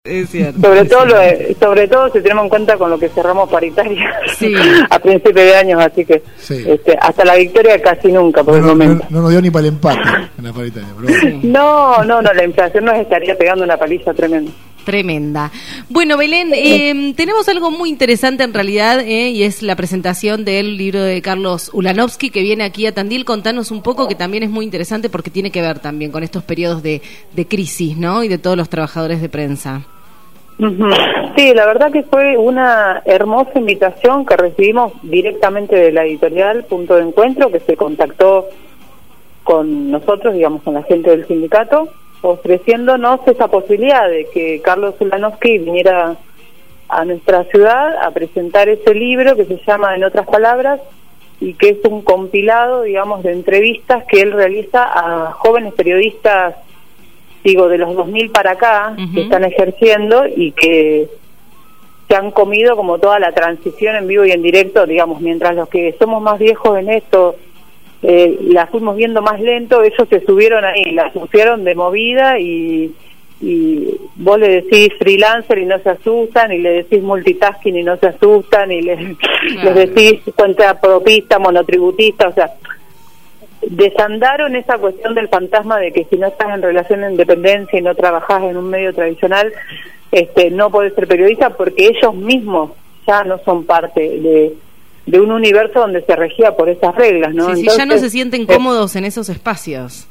Es cierto. Sobre todo si tenemos en cuenta con lo que cerramos paritaria sí. a principios de años, así que sí. Hasta la victoria casi nunca por el momento. No nos dio ni para el empate en la paritaria. Pero bueno. No, la inflación nos estaría pegando una paliza tremenda. Bueno, Belén, tenemos algo muy interesante en realidad, y es la presentación del libro de Carlos Ulanovsky, que viene aquí a Tandil. Contanos un poco, que también es muy interesante porque tiene que ver también con estos periodos de crisis, ¿no? Y de todos los trabajadores de prensa. Sí, la verdad que fue una hermosa invitación que recibimos directamente de la editorial Punto de Encuentro, que se contactó con nosotros, digamos, con la gente del sindicato, ofreciéndonos esa posibilidad de que Carlos Ulanovsky viniera a nuestra ciudad a presentar ese libro que se llama En otras palabras, y que es un compilado, digamos, de entrevistas que él realiza a jóvenes periodistas, digo, de los 2000 para acá, que están ejerciendo y que se han comido como toda la transición en vivo y en directo, digamos, mientras los que somos más viejos en esto la fuimos viendo más lento, ellos se subieron ahí, la pusieron de movida y vos le decís freelancer y no se asustan, y le decís multitasking y no se asustan, y les decís cuenta propista, monotributista, o sea, desandaron esa cuestión del fantasma de que si no estás en relación de independencia y no trabajás en un medio tradicional, no podés ser periodista, porque ellos mismos ya no son parte de un universo donde se regía por esas reglas, ¿no? Sí, entonces, ya no se sienten cómodos en esos espacios.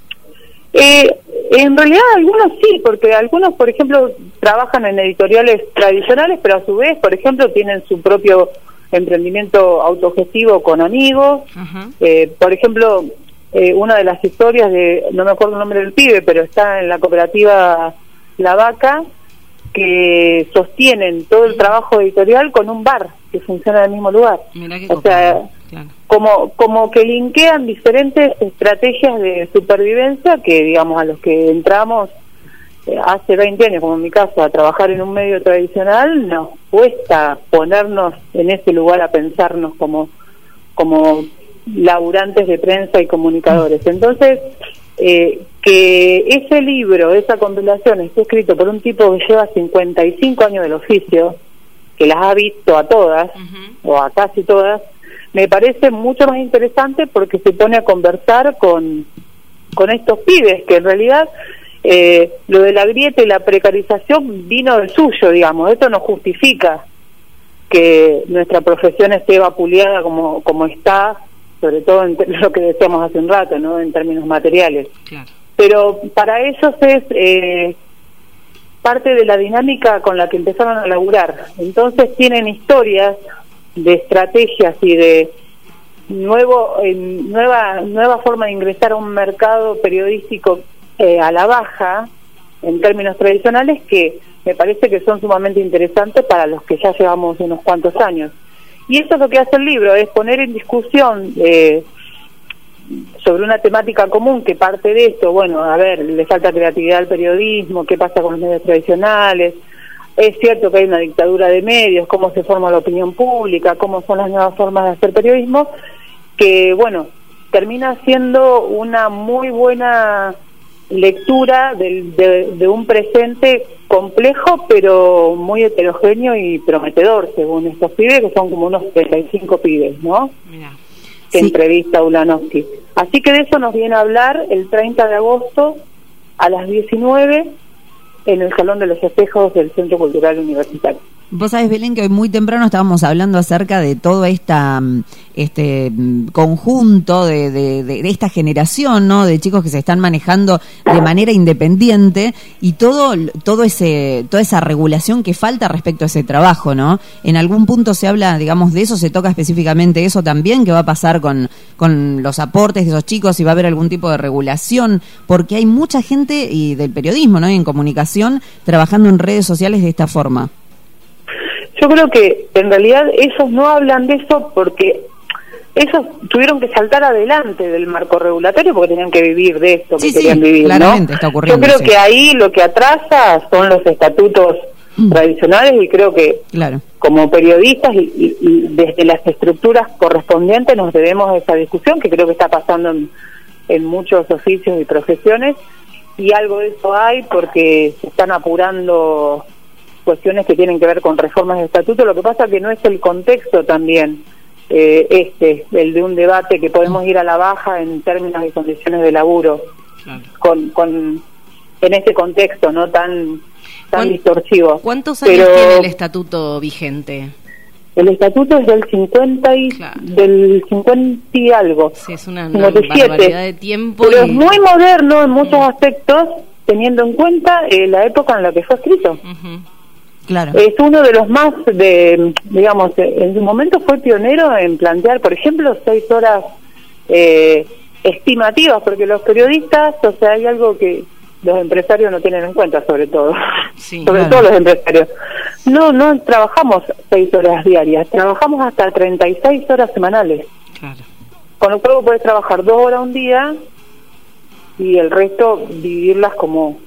En realidad algunos sí, porque algunos, por ejemplo, trabajan en editoriales tradicionales, pero a su vez, por ejemplo, tienen su propio emprendimiento autogestivo con amigos. Por ejemplo, una de las historias no me acuerdo el nombre del pibe, pero está en la cooperativa La Vaca, que sostienen todo el trabajo editorial con un bar que funciona en el mismo lugar. Mirá qué o sea, claro. como que linkean diferentes estrategias de supervivencia que, digamos, a los que entramos hace 20 años, como en mi caso, a trabajar en un medio tradicional, nos cuesta ponernos en ese lugar a pensarnos como laburantes de prensa y comunicadores. Entonces, que ese libro, esa compilación, esté escrito por un tipo que lleva 55 años del oficio, que las ha visto a todas, o a casi todas, me parece mucho más interesante porque se pone a conversar con estos pibes, que en realidad lo de la grieta y la precarización vino del suyo, digamos. Esto no justifica que nuestra profesión esté vapuleada como está, sobre todo en lo que decíamos hace un rato, ¿no? En términos materiales. Claro. Pero para ellos es parte de la dinámica con la que empezaron a laburar. Entonces tienen historias de estrategias y de nueva forma de ingresar a un mercado periodístico a la baja, en términos tradicionales, que me parece que son sumamente interesantes para los que ya llevamos unos cuantos años. Y eso es lo que hace el libro, es poner en discusión sobre una temática común que parte de esto. Bueno, a ver, le falta creatividad al periodismo, qué pasa con los medios tradicionales, es cierto que hay una dictadura de medios, cómo se forma la opinión pública, cómo son las nuevas formas de hacer periodismo, que bueno, termina siendo una muy buena lectura de un presente complejo, pero muy heterogéneo y prometedor, según estos pibes, que son como unos 35 pibes, ¿no? Mirá. Que entrevista a Ulanovsky. Así que de eso nos viene a hablar el 30 de agosto a las 19 en el Salón de los Espejos del Centro Cultural Universitario. Vos sabés, Belén, que hoy muy temprano estábamos hablando acerca de todo este conjunto de esta generación, ¿no? De chicos que se están manejando de manera independiente y toda esa regulación que falta respecto a ese trabajo, ¿no? En algún punto se habla, digamos, de eso, se toca específicamente eso también, ¿qué va a pasar con los aportes de esos chicos? Si va a haber algún tipo de regulación, porque hay mucha gente y del periodismo, ¿no? Y en comunicación trabajando en redes sociales de esta forma. Yo creo que en realidad ellos no hablan de eso porque ellos tuvieron que saltar adelante del marco regulatorio porque tenían que vivir de esto que querían vivir, claramente, ¿no? Está ocurriendo, yo creo que ahí lo que atrasa son los estatutos tradicionales, y creo que como periodistas y desde las estructuras correspondientes nos debemos a esa discusión, que creo que está pasando en muchos oficios y profesiones, y algo de eso hay porque se están apurando cuestiones que tienen que ver con reformas de estatuto. Lo que pasa que no es el contexto también el de un debate que podemos ir a la baja en términos de condiciones de laburo, con en este contexto no tan distorsivo. ¿Cuántos años tiene el estatuto vigente? El estatuto es del 50 y algo. Sí, es una barbaridad de tiempo. Pero es muy moderno en muchos aspectos, teniendo en cuenta la época en la que fue escrito. Claro. Es uno de los más, digamos, en su momento fue pionero en plantear, por ejemplo, 6 horas estimativas, porque los periodistas, o sea, hay algo que los empresarios no tienen en cuenta, sobre todo. Sí, sobre todo los empresarios. No trabajamos 6 horas diarias, trabajamos hasta 36 horas semanales. Claro. Con lo cual puedes trabajar 2 horas un día y el resto dividirlas como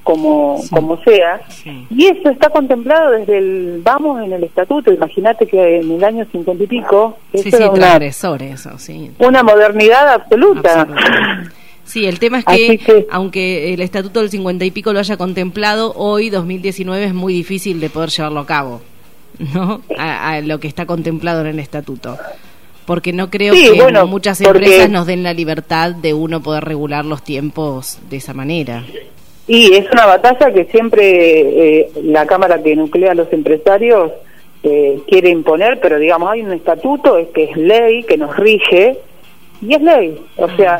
sea, y eso está contemplado desde en el estatuto. Imagínate que en el año 50 y pico eso era una modernidad absoluta. Sí, el tema es que aunque el estatuto del 50 y pico lo haya contemplado, hoy 2019 es muy difícil de poder llevarlo a cabo, ¿no? A lo que está contemplado en el estatuto, porque no creo que muchas empresas nos den la libertad de uno poder regular los tiempos de esa manera. Y es una batalla que siempre la Cámara que nuclea a los empresarios quiere imponer, pero digamos, hay un estatuto que es ley, que nos rige, y es ley. O sea,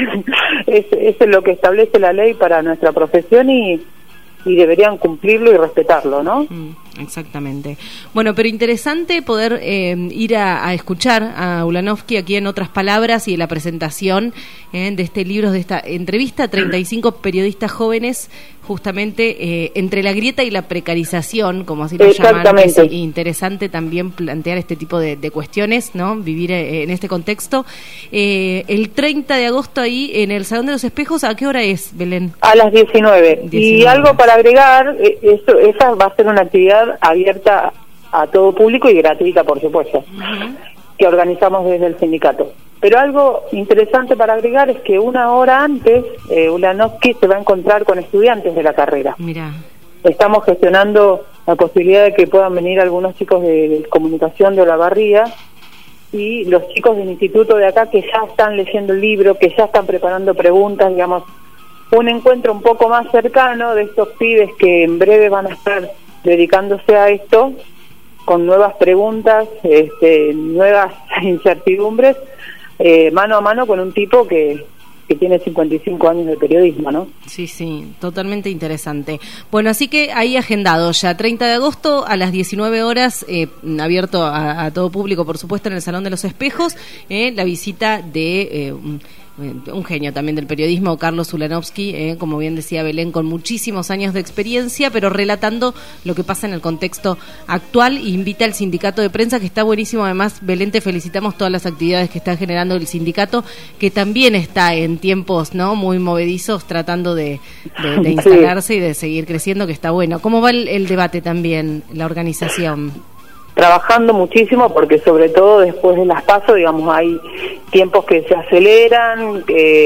es lo que establece la ley para nuestra profesión y deberían cumplirlo y respetarlo, ¿no? Exactamente. Bueno, pero interesante poder ir a escuchar a Ulanovsky aquí en Otras Palabras y la presentación de este libro, de esta entrevista a 35 periodistas jóvenes, justamente entre la grieta y la precarización, como así lo llaman. Es interesante también plantear este tipo de cuestiones, ¿no? Vivir en este contexto. El 30 de agosto ahí en el Salón de los Espejos, ¿a qué hora es, Belén? A las 19. Y algo para agregar, esa va a ser una actividad abierta a todo público y gratuita, por supuesto, que organizamos desde el sindicato. Pero algo interesante para agregar es que una hora antes Ulanovsky se va a encontrar con estudiantes de la carrera. Mirá. Estamos gestionando la posibilidad de que puedan venir algunos chicos de comunicación de Olavarría y los chicos del instituto de acá que ya están leyendo el libro, que ya están preparando preguntas, digamos, un encuentro un poco más cercano de estos pibes que en breve van a estar dedicándose a esto, con nuevas preguntas, nuevas incertidumbres, mano a mano con un tipo que tiene 55 años de periodismo, ¿no? Sí, totalmente interesante. Bueno, así que ahí agendado ya, 30 de agosto a las 19 horas, abierto a todo público, por supuesto, en el Salón de los Espejos, la visita de un genio también del periodismo, Carlos Ulanovsky, como bien decía Belén, con muchísimos años de experiencia, pero relatando lo que pasa en el contexto actual. Invita al sindicato de prensa, que está buenísimo. Además, Belén, te felicitamos todas las actividades que está generando el sindicato, que también está en tiempos, ¿no?, muy movedizos, tratando de instalarse y de seguir creciendo, que está bueno. ¿Cómo va el debate también, la organización? Trabajando muchísimo, porque sobre todo después de las PASO, digamos, hay tiempos que se aceleran,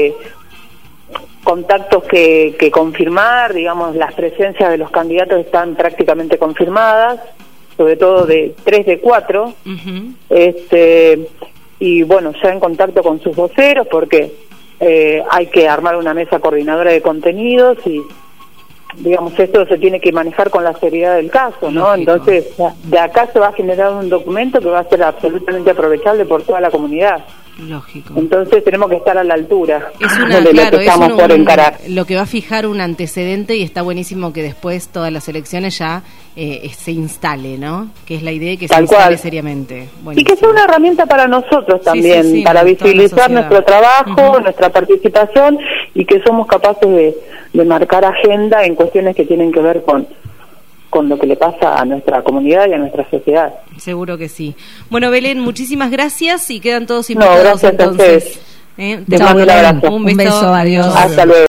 contactos que confirmar, digamos, las presencias de los candidatos están prácticamente confirmadas, sobre todo de 3 de 4, y bueno, ya en contacto con sus voceros, porque hay que armar una mesa coordinadora de contenidos y digamos, esto se tiene que manejar con la seriedad del caso, ¿no? Lógico. Entonces, de acá se va a generar un documento que va a ser absolutamente aprovechable por toda la comunidad. Lógico. Entonces tenemos que estar a la altura de lo que estamos por encarar. Lo que va a fijar un antecedente, y está buenísimo que después todas las elecciones ya se instale, ¿no? Que es la idea de que se instale seriamente. Buenísimo. Y que sea una herramienta para nosotros también, para visibilizar nuestro trabajo, nuestra participación, y que somos capaces de marcar agenda en cuestiones que tienen que ver con lo que le pasa a nuestra comunidad y a nuestra sociedad. Seguro que sí. Bueno, Belén, muchísimas gracias y quedan todos invitados. Gracias entonces. A ustedes. Te mando un abrazo. Un beso, adiós. Hasta luego.